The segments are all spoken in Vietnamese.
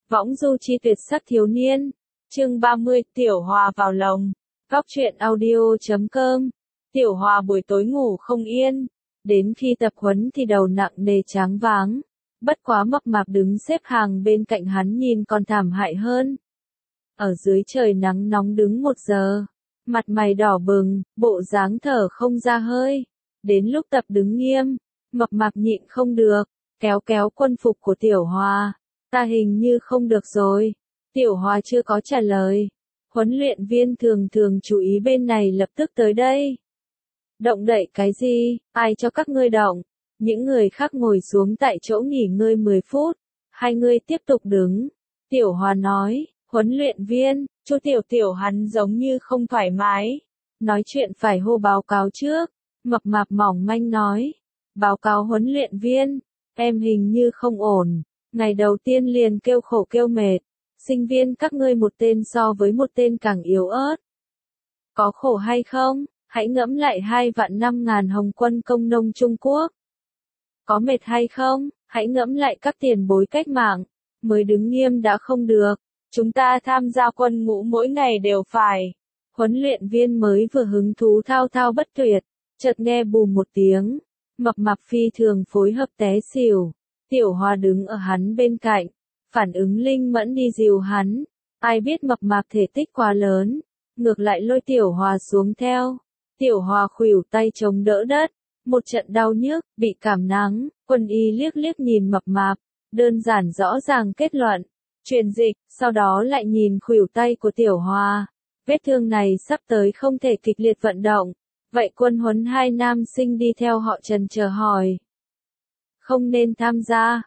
Võng du chi tuyệt sắc thiếu niên. Chương 30, Tiểu Hòa vào lồng. Góc truyện audio.com. Tiểu Hòa buổi tối ngủ không yên. Đến khi tập huấn thì đầu nặng nề choáng váng. Bất quá mập mạp đứng xếp hàng bên cạnh hắn nhìn còn thảm hại hơn. Ở dưới trời nắng nóng đứng 1 giờ. Mặt mày đỏ bừng, bộ dáng thở không ra hơi. Đến lúc tập đứng nghiêm, mập mạp nhịn không được, kéo kéo quân phục của Tiểu Hòa. Ta hình như không được rồi. Tiểu Hòa chưa có trả lời. Huấn luyện viên thường chú ý bên này lập tức tới đây. Động đậy cái gì, ai cho các ngươi động? Những người khác ngồi xuống tại chỗ nghỉ ngơi 10 phút. Hai người tiếp tục đứng. Tiểu Hòa nói, huấn luyện viên, Chu Tiểu hắn giống như không thoải mái. Nói chuyện phải hô báo cáo trước. Mập mạp mỏng manh nói. Báo cáo huấn luyện viên, em hình như không ổn. Ngày đầu tiên liền kêu khổ kêu mệt. Sinh viên các ngươi một tên so với một tên càng yếu ớt. Có khổ hay không? Hãy ngẫm lại 2.500.000 Hồng quân công nông Trung Quốc. Có mệt hay không? Hãy ngẫm lại các tiền bối cách mạng. Mới đứng nghiêm đã không được. Chúng ta tham gia quân ngũ mỗi ngày đều phải. Huấn luyện viên mới vừa hứng thú thao thao bất tuyệt. Chợt nghe bùm một tiếng. Mập mạp phi thường phối hợp té xỉu. Tiểu Hòa đứng ở hắn bên cạnh. Phản ứng linh mẫn đi dìu hắn. Ai biết mập mạp thể tích quá lớn. Ngược lại lôi Tiểu Hòa xuống theo. Tiểu Hòa khuỷu tay chống đỡ đất. Một trận đau nhức, bị cảm nắng. Quân y liếc nhìn mập mạp. Đơn giản rõ ràng kết luận. Truyền dịch, sau đó lại nhìn khuỷu tay của Tiểu Hòa. Vết thương này sắp tới không thể kịch liệt vận động. Vậy quân huấn 2 nam sinh đi theo họ trần chờ hỏi. Không nên tham gia,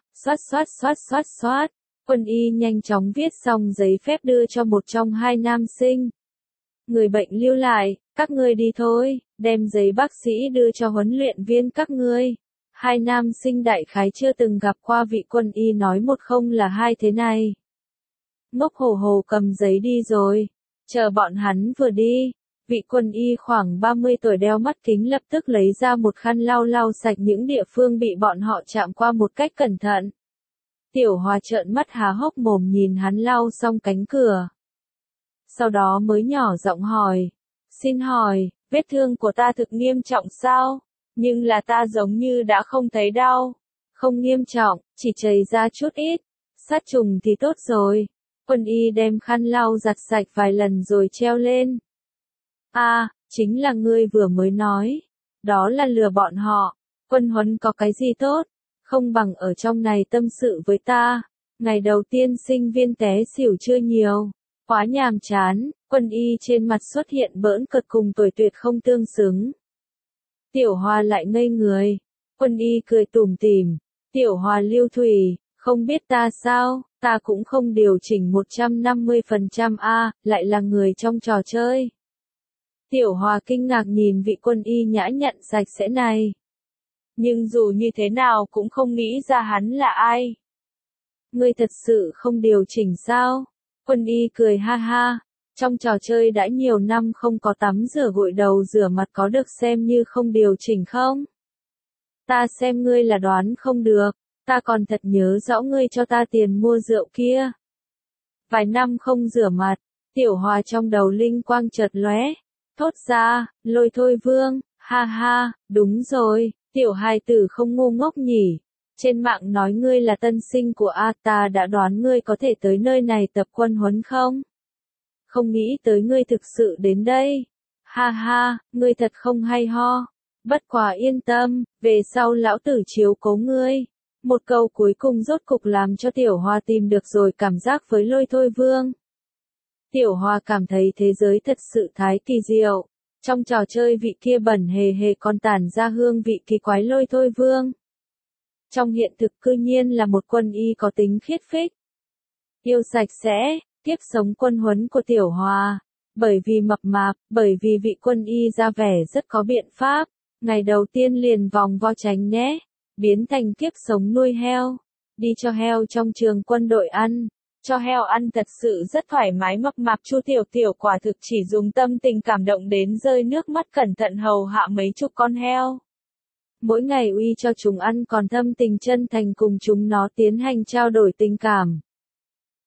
xoát. Quân y nhanh chóng viết xong giấy phép đưa cho một trong 2 nam sinh. Người bệnh lưu lại, các ngươi đi thôi, đem giấy bác sĩ đưa cho huấn luyện viên các ngươi. 2 nam sinh đại khái chưa từng gặp qua vị quân y nói một không là hai thế này. Ngốc hổ hồ cầm giấy đi rồi. Chờ bọn hắn vừa đi. Vị quân y khoảng 30 tuổi đeo mắt kính lập tức lấy ra một khăn lau sạch những địa phương bị bọn họ chạm qua một cách cẩn thận. Tiểu Hòa trợn mắt há hốc mồm nhìn hắn lau xong cánh cửa. Sau đó mới nhỏ giọng hỏi. Xin hỏi, vết thương của ta thực nghiêm trọng sao? Nhưng là ta giống như đã không thấy đau. Không nghiêm trọng, chỉ chảy ra chút ít. Sát trùng thì tốt rồi. Quân y đem khăn lau giặt sạch vài lần rồi treo lên. Chính là ngươi vừa mới nói. Đó là lừa bọn họ. Quân huấn có cái gì tốt? Không bằng ở trong này tâm sự với ta. Ngày đầu tiên sinh viên té xỉu chưa nhiều. Quá nhàm chán. Quân y trên mặt xuất hiện bỡn cợt cùng tuổi tuyệt không tương xứng. Tiểu Hòa lại ngây người. Quân y cười tủm tỉm. Tiểu Hòa lưu thủy. Không biết ta sao? Ta cũng không điều chỉnh 150% lại là người trong trò chơi. Tiểu Hòa kinh ngạc nhìn vị quân y nhã nhặn sạch sẽ này. Nhưng dù như thế nào cũng không nghĩ ra hắn là ai. Ngươi thật sự không điều chỉnh sao? Quân y cười ha ha. Trong trò chơi đã nhiều năm không có tắm rửa gội đầu rửa mặt có được xem như không điều chỉnh không? Ta xem ngươi là đoán không được. Ta còn thật nhớ rõ ngươi cho ta tiền mua rượu kia. Vài năm không rửa mặt. Tiểu Hòa trong đầu linh quang chợt lóe. Thốt ra, Lôi Thôi Vương, ha ha, đúng rồi, tiểu hài tử không ngu ngốc nhỉ. Trên mạng nói ngươi là tân sinh của ta đã đoán ngươi có thể tới nơi này tập quân huấn không? Không nghĩ tới ngươi thực sự đến đây. Ha ha, ngươi thật không hay ho. Bất quá yên tâm, về sau lão tử chiếu cố ngươi. Một câu cuối cùng rốt cục làm cho Tiểu Hòa tìm được rồi cảm giác với Lôi Thôi Vương. Tiểu Hòa cảm thấy thế giới thật sự thái kỳ diệu. Trong trò chơi vị kia bẩn hề còn tản ra hương vị kỳ quái Lôi Thôi Vương. Trong hiện thực cư nhiên là một quân y có tính khiết phích. Yêu sạch sẽ, tiếp sống quân huấn của Tiểu Hòa. Bởi vì mập mạp, bởi vì vị quân y ra vẻ rất có biện pháp. Ngày đầu tiên liền vòng vo tránh né. Biến thành kiếp sống nuôi heo. Đi cho heo trong trường quân đội ăn. Cho heo ăn thật sự rất thoải mái. Mập mạp Chu Tiểu quả thực chỉ dùng tâm tình cảm động đến rơi nước mắt cẩn thận hầu hạ mấy chục con heo. Mỗi ngày uy cho chúng ăn còn thâm tình chân thành cùng chúng nó tiến hành trao đổi tình cảm.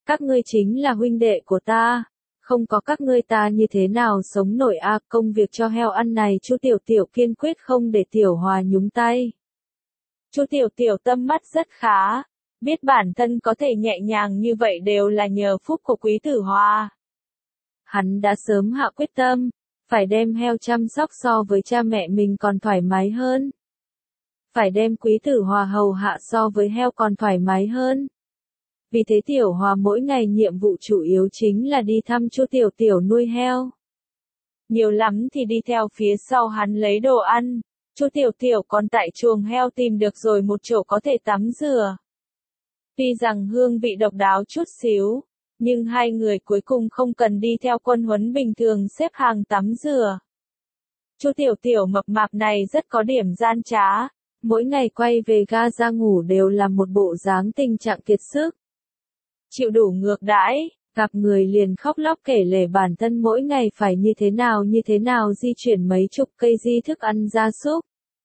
Các ngươi chính là huynh đệ của ta. Không có các ngươi ta như thế nào sống nổi a, công việc cho heo ăn này Chu Tiểu Tiểu kiên quyết không để Tiểu Hòa nhúng tay. Chu Tiểu Tiểu tâm mắt rất khá, biết bản thân có thể nhẹ nhàng như vậy đều là nhờ phúc của Quý Tử Hòa. Hắn đã sớm hạ quyết tâm, phải đem heo chăm sóc so với cha mẹ mình còn thoải mái hơn. Phải đem Quý Tử Hòa hầu hạ so với heo còn thoải mái hơn. Vì thế Tiểu Hòa mỗi ngày nhiệm vụ chủ yếu chính là đi thăm Chu Tiểu Tiểu nuôi heo. Nhiều lắm thì đi theo phía sau hắn lấy đồ ăn, Chu Tiểu Tiểu còn tại chuồng heo tìm được rồi một chỗ có thể tắm rửa. Tuy rằng hương vị độc đáo chút xíu, nhưng hai người cuối cùng không cần đi theo quân huấn bình thường xếp hàng tắm rửa. Chu Tiểu Tiểu mập mạp này rất có điểm gian trá, mỗi ngày quay về ga ra ngủ đều là một bộ dáng tình trạng kiệt sức. Chịu đủ ngược đãi, gặp người liền khóc lóc kể lể bản thân mỗi ngày phải như thế nào di chuyển mấy chục cây di thức ăn gia súc.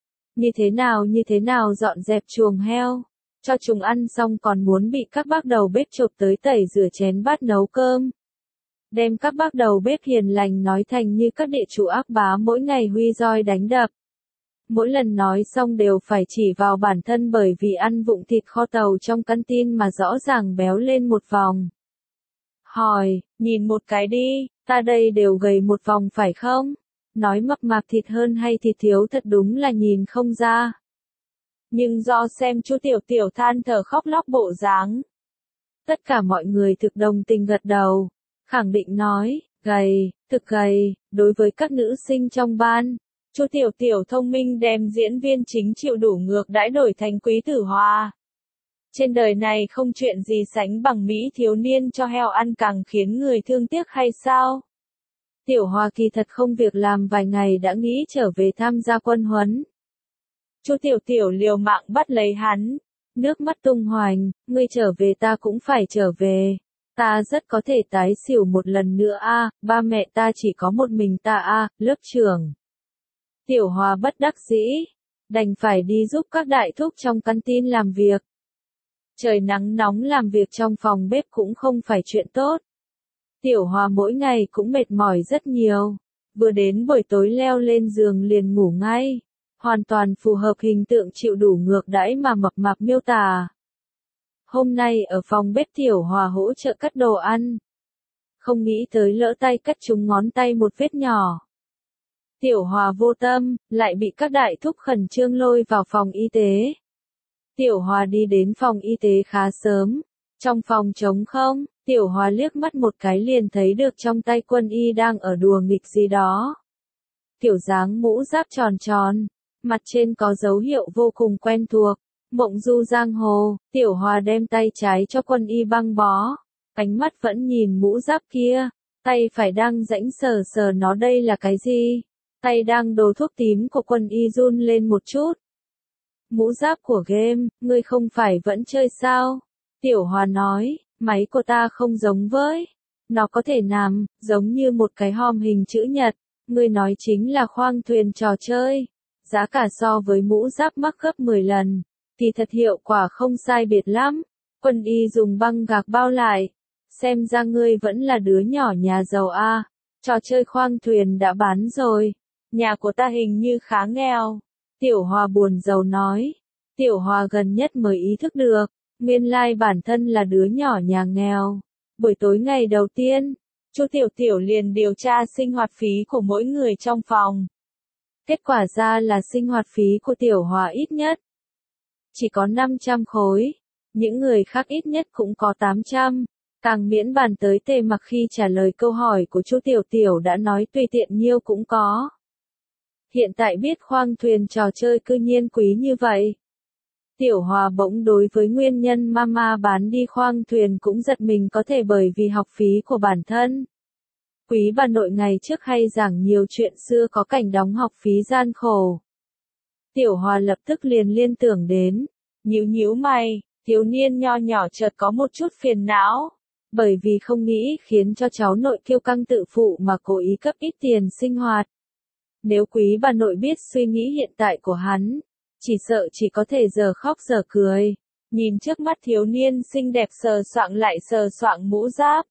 Như thế nào dọn dẹp chuồng heo, cho chúng ăn xong còn muốn bị các bác đầu bếp chộp tới tẩy rửa chén bát nấu cơm. Đem các bác đầu bếp hiền lành nói thành như các địa chủ ác bá mỗi ngày huy roi đánh đập. Mỗi lần nói xong đều phải chỉ vào bản thân bởi vì ăn vụng thịt kho tàu trong canteen mà rõ ràng béo lên một vòng. Hỏi, nhìn một cái đi, ta đây đều gầy một vòng phải không? Nói mập mạp thịt hơn hay thịt thiếu thật đúng là nhìn không ra. Nhưng do xem Chu Tiểu Tiểu than thở khóc lóc bộ dáng, tất cả mọi người thực đồng tình gật đầu, khẳng định nói, gầy, thực gầy. Đối với các nữ sinh trong ban, Chu Tiểu Tiểu thông minh đem diễn viên chính chịu đủ ngược đãi đổi thành Quý Tử Hòa. Trên đời này không chuyện gì sánh bằng Mỹ thiếu niên cho heo ăn càng khiến người thương tiếc hay sao? Tiểu Hòa kỳ thật không việc làm vài ngày đã nghĩ trở về tham gia quân huấn. Chu Tiểu Tiểu liều mạng bắt lấy hắn, nước mắt tung hoành, ngươi trở về ta cũng phải trở về. Ta rất có thể tái xỉu một lần nữa a, ba mẹ ta chỉ có một mình ta a, lớp trưởng. Tiểu Hòa bất đắc dĩ, đành phải đi giúp các đại thúc trong canteen làm việc. Trời nắng nóng làm việc trong phòng bếp cũng không phải chuyện tốt. Tiểu Hòa mỗi ngày cũng mệt mỏi rất nhiều, vừa đến buổi tối leo lên giường liền ngủ ngay, hoàn toàn phù hợp hình tượng chịu đủ ngược đãi mà mập mạp miêu tả. Hôm nay ở phòng bếp Tiểu Hòa hỗ trợ cắt đồ ăn. Không nghĩ tới lỡ tay cắt trúng ngón tay một vết nhỏ. Tiểu Hòa vô tâm, lại bị các đại thúc khẩn trương lôi vào phòng y tế. Tiểu Hòa đi đến phòng y tế khá sớm. Trong phòng trống không, Tiểu Hòa liếc mắt một cái liền thấy được trong tay quân y đang ở đùa nghịch gì đó. Kiểu dáng mũ giáp tròn tròn, mặt trên có dấu hiệu vô cùng quen thuộc. Mộng du giang hồ, Tiểu Hòa đem tay trái cho quân y băng bó. Ánh mắt vẫn nhìn mũ giáp kia, tay phải đang rãnh sờ sờ nó đây là cái gì? Tay đang đổ thuốc tím của quân y run lên một chút. Mũ giáp của game, ngươi không phải vẫn chơi sao? Tiểu Hòa nói, máy của ta không giống với. Nó có thể nằm, giống như một cái hòm hình chữ nhật. Ngươi nói chính là khoang thuyền trò chơi. Giá cả so với mũ giáp mắc gấp 10 lần. Thì thật hiệu quả không sai biệt lắm. Quân y dùng băng gạc bao lại. Xem ra ngươi vẫn là đứa nhỏ nhà giàu a. Trò chơi khoang thuyền đã bán rồi. Nhà của ta hình như khá nghèo. Tiểu Hòa buồn rầu nói. Tiểu Hòa gần nhất mới ý thức được. Nguyên lai bản thân là đứa nhỏ nhà nghèo. Buổi tối ngày đầu tiên, Chu Tiểu Tiểu liền điều tra sinh hoạt phí của mỗi người trong phòng. Kết quả ra là sinh hoạt phí của Tiểu Hòa ít nhất chỉ có 500 khối, những người khác ít nhất cũng có 800, càng miễn bàn tới Tề Mặc khi trả lời câu hỏi của Chu Tiểu Tiểu đã nói tùy tiện nhiêu cũng có. Hiện tại biết khoang thuyền trò chơi cư nhiên quý như vậy. Tiểu Hòa bỗng đối với nguyên nhân mama bán đi khoang thuyền cũng giật mình có thể bởi vì học phí của bản thân. Quý bà nội ngày trước hay giảng nhiều chuyện xưa có cảnh đóng học phí gian khổ. Tiểu Hòa lập tức liền liên tưởng đến, nhíu mày, thiếu niên nho nhỏ chợt có một chút phiền não, bởi vì không nghĩ khiến cho cháu nội kiêu căng tự phụ mà cố ý cấp ít tiền sinh hoạt. Nếu quý bà nội biết suy nghĩ hiện tại của hắn, chỉ sợ chỉ có thể giờ khóc giờ cười. nhìn trước mắt thiếu niên xinh đẹp sờ soạng lại sờ soạng mũ giáp.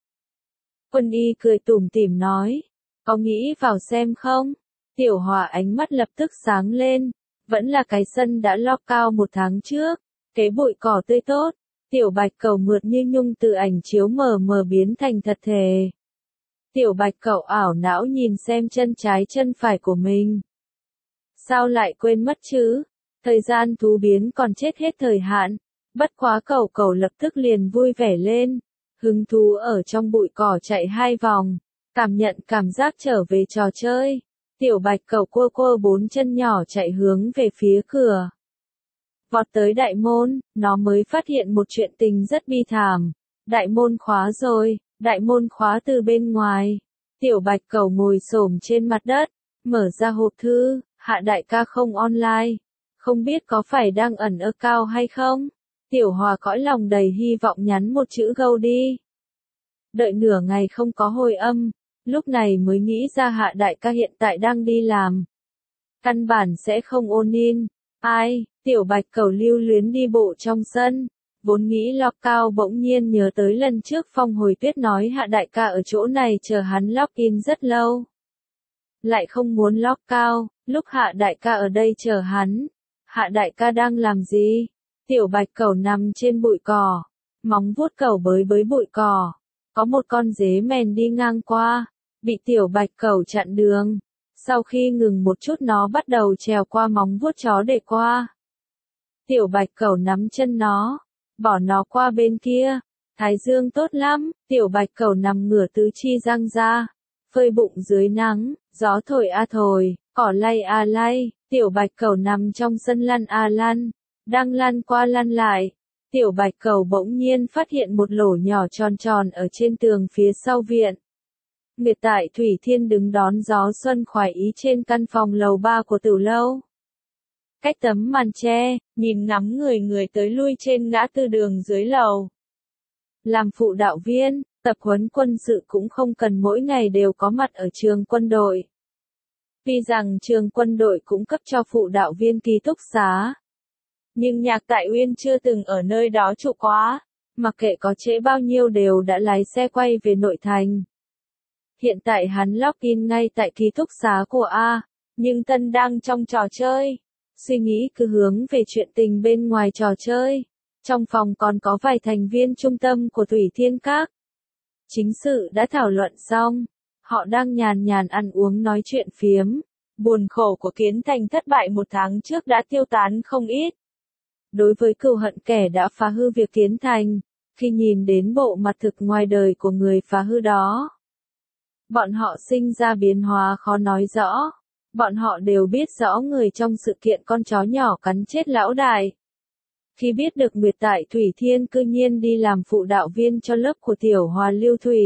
Quân y cười tủm tỉm nói, có nghĩ vào xem không? Tiểu Hòa ánh mắt lập tức sáng lên, vẫn là cái sân đã lót cao 1 tháng trước, cái bụi cỏ tươi tốt, tiểu bạch cẩu mượt như nhung từ ảnh chiếu mờ mờ biến thành thật thể. Tiểu bạch cẩu ảo não nhìn xem chân trái chân phải của mình. Sao lại quên mất chứ? Thời gian thú biến còn chết hết thời hạn. Bất quá cẩu cẩu lập tức liền vui vẻ lên, hứng thú ở trong bụi cỏ chạy 2 vòng, cảm nhận cảm giác trở về trò chơi. Tiểu bạch cẩu cua cua 4 chân nhỏ chạy hướng về phía cửa. Vọt tới đại môn, nó mới phát hiện một chuyện tình rất bi thảm. Đại môn khóa rồi, đại môn khóa từ bên ngoài. Tiểu bạch cẩu ngồi xổm trên mặt đất, mở ra hộp thư, Hạ đại ca không online, không biết có phải đang ẩn ở cao hay không? Tiểu Hòa cõi lòng đầy hy vọng nhắn một chữ gâu đi. Đợi nửa ngày không có hồi âm, lúc này mới nghĩ ra Hạ đại ca hiện tại đang đi làm. Căn bản sẽ không ôn in. Ai, tiểu bạch cẩu lưu luyến đi bộ trong sân, vốn nghĩ log cao bỗng nhiên nhớ tới lần trước Phong Hồi Tuyết nói Hạ đại ca ở chỗ này chờ hắn log in rất lâu. Lại không muốn log cao, lúc Hạ đại ca ở đây chờ hắn. Hạ đại ca đang làm gì? Tiểu bạch cẩu nằm trên bụi cỏ, móng vuốt cẩu bới bới bụi cỏ. Có một con dế mèn đi ngang qua, bị tiểu bạch cẩu chặn đường. Sau khi ngừng một chút nó bắt đầu trèo qua móng vuốt chó để qua. Tiểu bạch cẩu nắm chân nó, bỏ nó qua bên kia. Thái dương tốt lắm, tiểu bạch cẩu nằm ngửa tứ chi răng ra, phơi bụng dưới nắng, gió thổi a thổi, cỏ lay a lay, tiểu bạch cẩu nằm trong sân lăn a lăn, đang lăn qua lăn lại. Tiểu bạch cẩu bỗng nhiên phát hiện một lỗ nhỏ tròn tròn ở trên tường phía sau viện. Nguyệt tại Thủy Thiên đứng đón gió xuân khoái ý trên căn phòng lầu 3 của Tử lâu. Cách tấm màn che, nhìn ngắm người tới lui trên ngã tư đường dưới lầu. Làm phụ đạo viên, tập huấn quân sự cũng không cần mỗi ngày đều có mặt ở trường quân đội. Tuy rằng trường quân đội cũng cấp cho phụ đạo viên ký túc xá. Nhưng Nhạc Tại Uyên chưa từng ở nơi đó trụ quá, mặc kệ có trễ bao nhiêu đều đã lái xe quay về nội thành. Hiện tại hắn login ngay tại ký túc xá của A, nhưng Tân đang trong trò chơi. Suy nghĩ cứ hướng về chuyện tình bên ngoài trò chơi. Trong phòng còn có vài thành viên trung tâm của Thủy Thiên Các. Chính sự đã thảo luận xong, họ đang nhàn nhàn ăn uống nói chuyện phiếm. Buồn khổ của Kiến Thành thất bại 1 tháng trước đã tiêu tán không ít. Đối với cừu hận kẻ đã phá hư việc Kiến Thành, khi nhìn đến bộ mặt thực ngoài đời của người phá hư đó, bọn họ sinh ra biến hóa khó nói rõ. Bọn họ đều biết rõ người trong sự kiện con chó nhỏ cắn chết lão đại. Khi biết được Nguyệt tại Thủy Thiên cư nhiên đi làm phụ đạo viên cho lớp của Tiểu Hòa Lưu Thủy,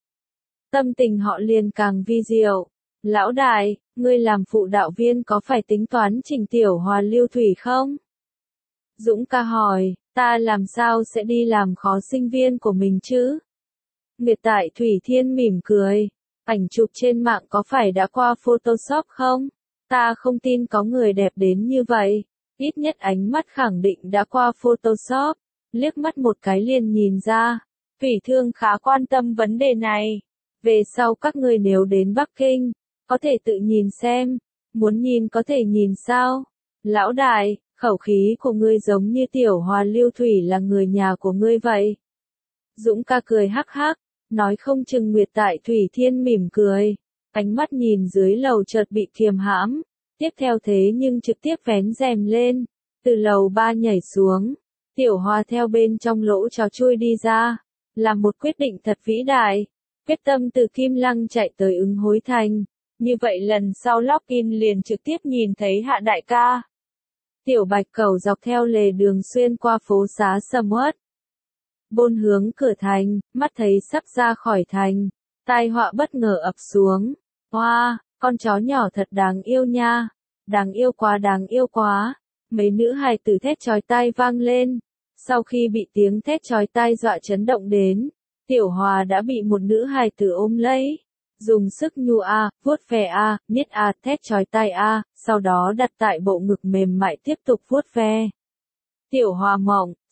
tâm tình họ liền càng vi diệu. Lão đại, ngươi làm phụ đạo viên có phải tính toán chỉnh Tiểu Hòa Lưu Thủy không? Dũng ca hỏi, ta làm sao sẽ đi làm khó sinh viên của mình chứ? Nguyệt tại Thủy Thiên mỉm cười. Ảnh chụp trên mạng có phải đã qua Photoshop không? Ta không tin có người đẹp đến như vậy. Ít nhất ánh mắt khẳng định đã qua Photoshop. Liếc mắt một cái liền nhìn ra. Thủy Thương khá quan tâm vấn đề này. Về sau các người nếu đến Bắc Kinh, có thể tự nhìn xem. Muốn nhìn có thể nhìn sao? Lão đại, khẩu khí của ngươi giống như Tiểu Hòa Lưu Thủy là người nhà của ngươi vậy. Dũng ca cười hắc hắc. Nói không chừng Nguyệt tại Thủy Thiên mỉm cười, ánh mắt nhìn dưới lầu chợt bị kiềm hãm, tiếp theo thế nhưng trực tiếp vén rèm lên, từ lầu 3 nhảy xuống, Tiểu Hòa theo bên trong lỗ chó chui đi ra, làm một quyết định thật vĩ đại, quyết tâm từ Kim Lăng chạy tới Ứng Hối Thành, như vậy lần sau login liền trực tiếp nhìn thấy Hạ đại ca. Tiểu bạch cẩu dọc theo lề đường xuyên qua phố xá sầm uất. Bôn hướng cửa thành, mắt thấy sắp ra khỏi thành, tai họa bất ngờ ập xuống. Hoa, con chó nhỏ thật đáng yêu nha, đáng yêu quá đáng yêu quá. Mấy nữ hài tử thét chói tai vang lên. Sau khi bị tiếng thét chói tai dọa chấn động đến, Tiểu Hòa đã bị một nữ hài tử ôm lấy, dùng sức nhu a, vuốt ve a, miết a, thét chói tai a, sau đó đặt tại bộ ngực mềm mại tiếp tục vuốt ve. Tiểu Hòa mộng,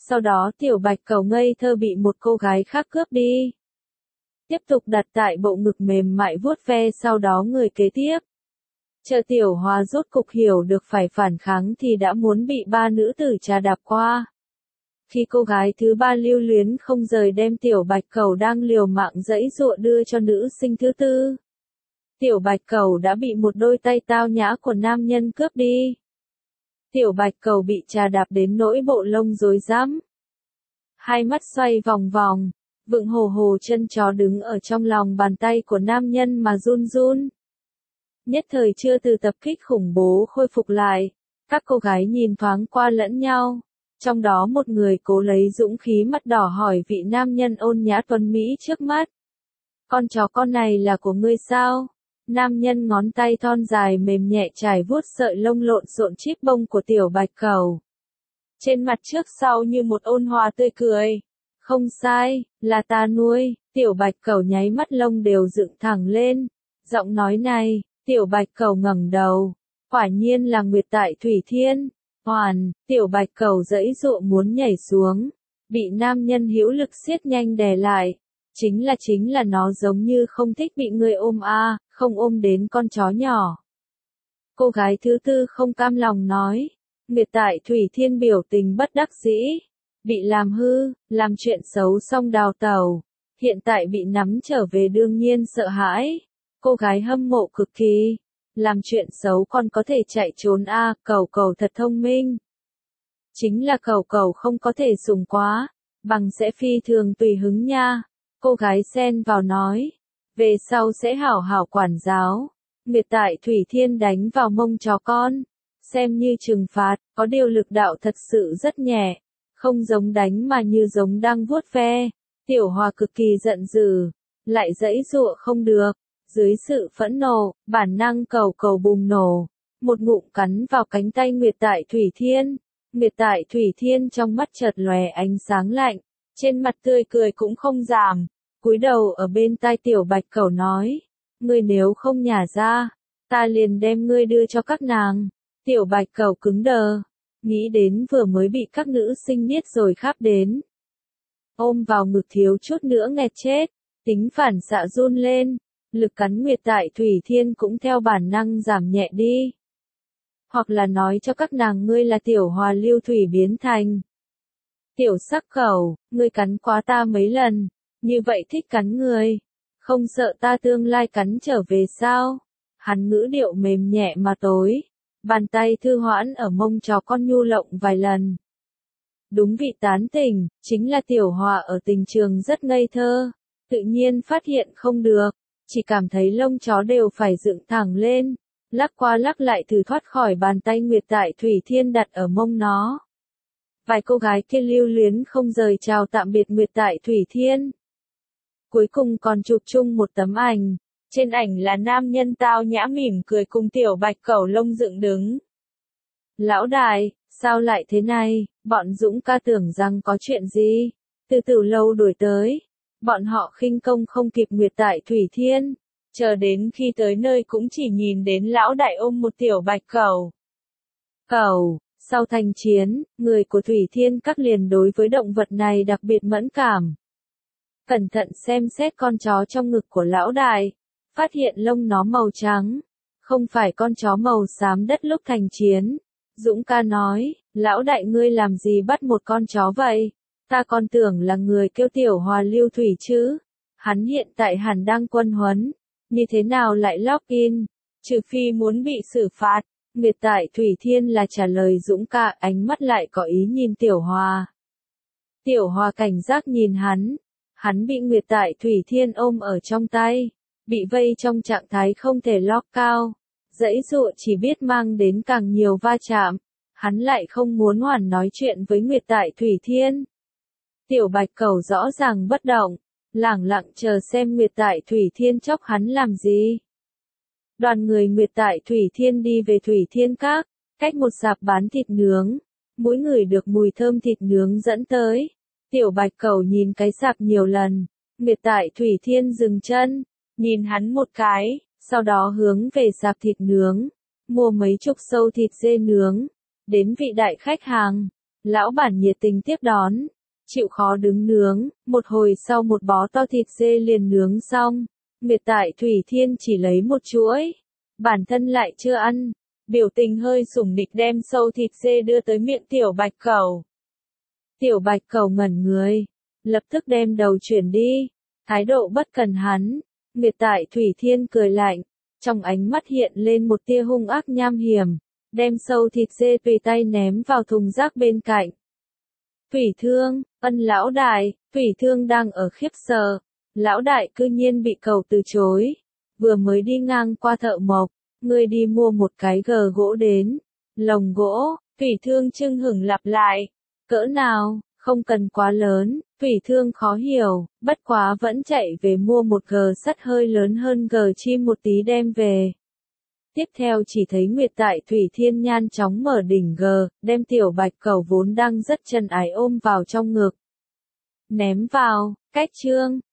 Sau đó tiểu bạch cầu ngây thơ bị một cô gái khác cướp đi. Tiếp tục đặt tại bộ ngực mềm mại vuốt ve, sau đó người kế tiếp. Chờ tiểu hòa rốt cục hiểu được phải phản kháng thì đã muốn bị ba nữ tử trà đạp qua. Khi cô gái thứ ba lưu luyến không rời đem tiểu bạch cầu đang liều mạng giãy giụa đưa cho nữ sinh thứ tư. Tiểu bạch cầu đã bị một đôi tay tao nhã của nam nhân cướp đi. Tiểu bạch cầu bị trà đạp đến nỗi bộ lông rối rắm. Hai mắt xoay vòng vòng, vựng hồ hồ chân chó đứng ở trong lòng bàn tay của nam nhân mà run run. Nhất thời chưa từ tập kích khủng bố khôi phục lại, các cô gái nhìn thoáng qua lẫn nhau. Trong đó một người cố lấy dũng khí mắt đỏ hỏi vị nam nhân ôn nhã tuấn mỹ trước mắt. Con chó con này là của ngươi sao? Nam nhân ngón tay thon dài mềm nhẹ trải vuốt sợi lông lộn xộn chíp bông của tiểu bạch cầu. Trên mặt trước sau như một ôn hòa tươi cười. Không sai, là ta nuôi. Tiểu bạch cầu nháy mắt lông đều dựng thẳng lên. Giọng nói này, tiểu bạch cầu ngẩng đầu. Quả nhiên là Nguyệt tại Thủy Thiên. Hoàn, tiểu bạch cầu giãy giụa muốn nhảy xuống. Bị nam nhân hữu lực siết nhanh đè lại. Chính là nó giống như không thích bị người ôm không ôm đến con chó nhỏ. Cô gái thứ tư không cam lòng nói. Nguyệt tại Thủy Thiên biểu tình bất đắc dĩ. Bị làm hư, làm chuyện xấu xong đào tẩu. Hiện tại bị nắm trở về đương nhiên sợ hãi. Cô gái hâm mộ cực kỳ. Làm chuyện xấu còn có thể chạy trốn cầu cầu thật thông minh. Chính là cầu cầu không có thể dùng quá, bằng sẽ phi thường tùy hứng nha. Cô gái xen vào nói, về sau sẽ hảo hảo quản giáo. Nguyệt tại Thủy Thiên đánh vào mông chó con, xem như trừng phạt, có điều lực đạo thật sự rất nhẹ, không giống đánh mà như giống đang vuốt ve. Tiểu Hòa cực kỳ giận dữ, lại giãy giụa không được. Dưới sự phẫn nộ, bản năng cầu cầu bùng nổ, một ngụm cắn vào cánh tay Nguyệt tại Thủy Thiên. Nguyệt tại Thủy Thiên trong mắt chợt lóe ánh sáng lạnh, trên mặt tươi cười cũng không giảm, cúi đầu ở bên tai tiểu bạch cầu nói, ngươi nếu không nhả ra, ta liền đem ngươi đưa cho các nàng. Tiểu bạch cầu cứng đờ, nghĩ đến vừa mới bị các nữ sinh biết rồi khắp đến. Ôm vào ngực thiếu chút nữa nghẹt chết, tính phản xạ run lên. Lực cắn Nguyệt tại Thủy Thiên cũng theo bản năng giảm nhẹ đi. Hoặc là nói cho các nàng ngươi là tiểu Hòa lưu thủy biến thành. Tiểu sắc khẩu, ngươi cắn quá ta mấy lần, như vậy thích cắn người. Không sợ ta tương lai cắn trở về sao? Hắn ngữ điệu mềm nhẹ mà tối. Bàn tay thư hoãn ở mông chó con nhu lộng vài lần. Đúng vị tán tỉnh, chính là tiểu Hòa ở tình trường rất ngây thơ. Tự nhiên phát hiện không được. Chỉ cảm thấy lông chó đều phải dựng thẳng lên, lắc qua lắc lại thử thoát khỏi bàn tay Nguyệt tại Thủy Thiên đặt ở mông nó. Vài cô gái kia lưu luyến không rời chào tạm biệt Nguyệt tại Thủy Thiên. Cuối cùng còn chụp chung một tấm ảnh, trên ảnh là nam nhân tao nhã mỉm cười cùng tiểu bạch cầu lông dựng đứng. Lão đại, sao lại thế này, bọn Dũng ca tưởng rằng có chuyện gì, từ lâu đuổi tới. Bọn họ khinh công không kịp Nguyệt tại Thủy Thiên, chờ đến khi tới nơi cũng chỉ nhìn đến lão đại ôm một tiểu bạch cầu. Sau thành chiến, người của Thủy Thiên các liền đối với động vật này đặc biệt mẫn cảm. Cẩn thận xem xét con chó trong ngực của lão đại, phát hiện lông nó màu trắng, không phải con chó màu xám đất lúc thành chiến. Dũng ca nói, lão đại ngươi làm gì bắt một con chó vậy? Ta còn tưởng là người kêu tiểu Hòa lưu thủy chứ. Hắn hiện tại hẳn đang quân huấn. Như thế nào lại login? Trừ phi muốn bị xử phạt. Nguyệt tại Thủy Thiên là trả lời Dũng ca, ánh mắt lại có ý nhìn tiểu Hòa. Tiểu Hòa cảnh giác nhìn hắn. Hắn bị Nguyệt tại Thủy Thiên ôm ở trong tay. Bị vây trong trạng thái không thể log cao. Giãy giụa chỉ biết mang đến càng nhiều va chạm. Hắn lại không muốn hoàn nói chuyện với Nguyệt tại Thủy Thiên. Tiểu bạch cầu rõ ràng bất động, lẳng lặng chờ xem Nguyệt tại Thủy Thiên chọc hắn làm gì. Đoàn người Nguyệt tại Thủy Thiên đi về Thủy Thiên Các, cách một sạp bán thịt nướng. Mỗi người được mùi thơm thịt nướng dẫn tới. Tiểu bạch cầu nhìn cái sạp nhiều lần. Nguyệt tại Thủy Thiên dừng chân, nhìn hắn một cái, sau đó hướng về sạp thịt nướng. Mua mấy chục sâu thịt dê nướng. Đến vị đại khách hàng. Lão bản nhiệt tình tiếp đón, chịu khó đứng nướng, một hồi sau một bó to thịt dê liền nướng xong. Nguyệt tại Thủy Thiên chỉ lấy một chuỗi, bản thân lại chưa ăn, biểu tình hơi sủng nịch đem sâu thịt dê đưa tới miệng Tiểu Bạch Cẩu. Tiểu Bạch Cẩu ngẩn người, lập tức đem đầu chuyển đi, thái độ bất cần hắn. Nguyệt tại Thủy Thiên cười lạnh, trong ánh mắt hiện lên một tia hung ác nham hiểm, đem sâu thịt dê tùy tay ném vào thùng rác bên cạnh. Thủy Thương, Ân lão đại, Thủy Thương đang ở khiếp sợ, lão đại cư nhiên bị cẩu từ chối, vừa mới đi ngang qua thợ mộc, ngươi đi mua một cái gờ gỗ đến, lồng gỗ, Thủy Thương chưng hửng lặp lại, cỡ nào, không cần quá lớn, Thủy Thương khó hiểu, bất quá vẫn chạy về mua một gờ sắt hơi lớn hơn gờ chim một tí đem về. Tiếp theo chỉ thấy Nguyệt tại Thủy Thiên nhanh chóng mở đỉnh gờ, đem Tiểu Bạch Cẩu vốn đang rất chân ái ôm vào trong ngực. Ném vào, cách chương.